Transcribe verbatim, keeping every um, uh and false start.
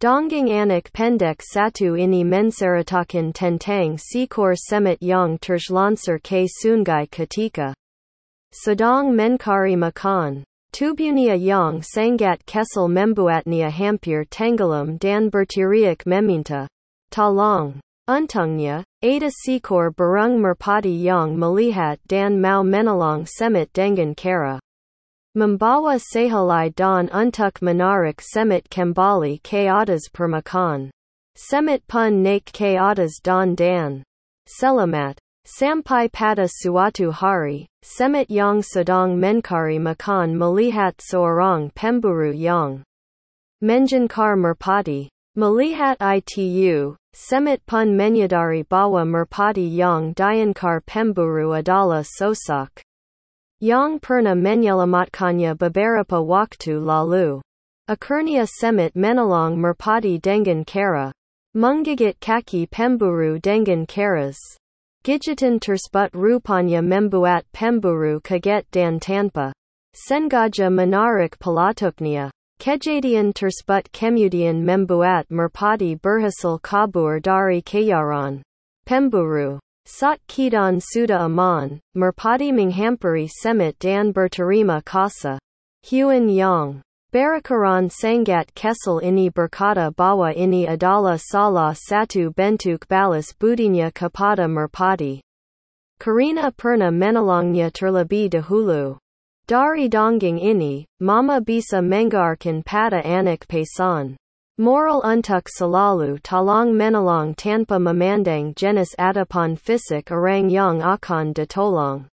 Donggang anak pendek satu ini menceritakan tentang seekor semut yang terlanser ke sungai ketika sedang mencari makan. Tubuhnya yang sangat kesal membuatnya hampir tenggelam dan berteriak meminta tolong. Untungnya, ada seekor burung merpati yang melihat dan mau menolong semut dengan cara membawa sehelai daun untuk menarik semut kembali ke atas permukaan. Semut pun naik ke atas daun dan selamat. Sampai pada suatu hari, semut yang sedang mencari makan melihat seorang pemburu yang menjengkar merpati. Melihat itu, semut pun menyadari bahwa merpati yang diangkar pemburu adalah sosok yang pernah menyelamatkannya beberapa waktu lalu. Akhirnya semut menolong merpati dengan cara menggigit kaki pemburu dengan keras. Gigitan tersebut rupanya membuat pemburu kaget dan tanpa sengaja menarik pelatuknya. Kejadian tersebut kemudian membuat merpati berhasil kabur dari kejaran pemburu. Saat keadaan sudah aman, merpati menghampiri semut dan berterima kasih. Huan yang berakaran sangat kesal ini berkata bahwa ini adalah salah satu bentuk balas budinya kepada merpati, karena pernah menolongnya terlebih dahulu. Dari dongeng ini, mama bisa mengajarkan pada anak pesan moral untuk selalu tolong menolong tanpa memandang jenis ataupun fisik orang yang akan ditolong.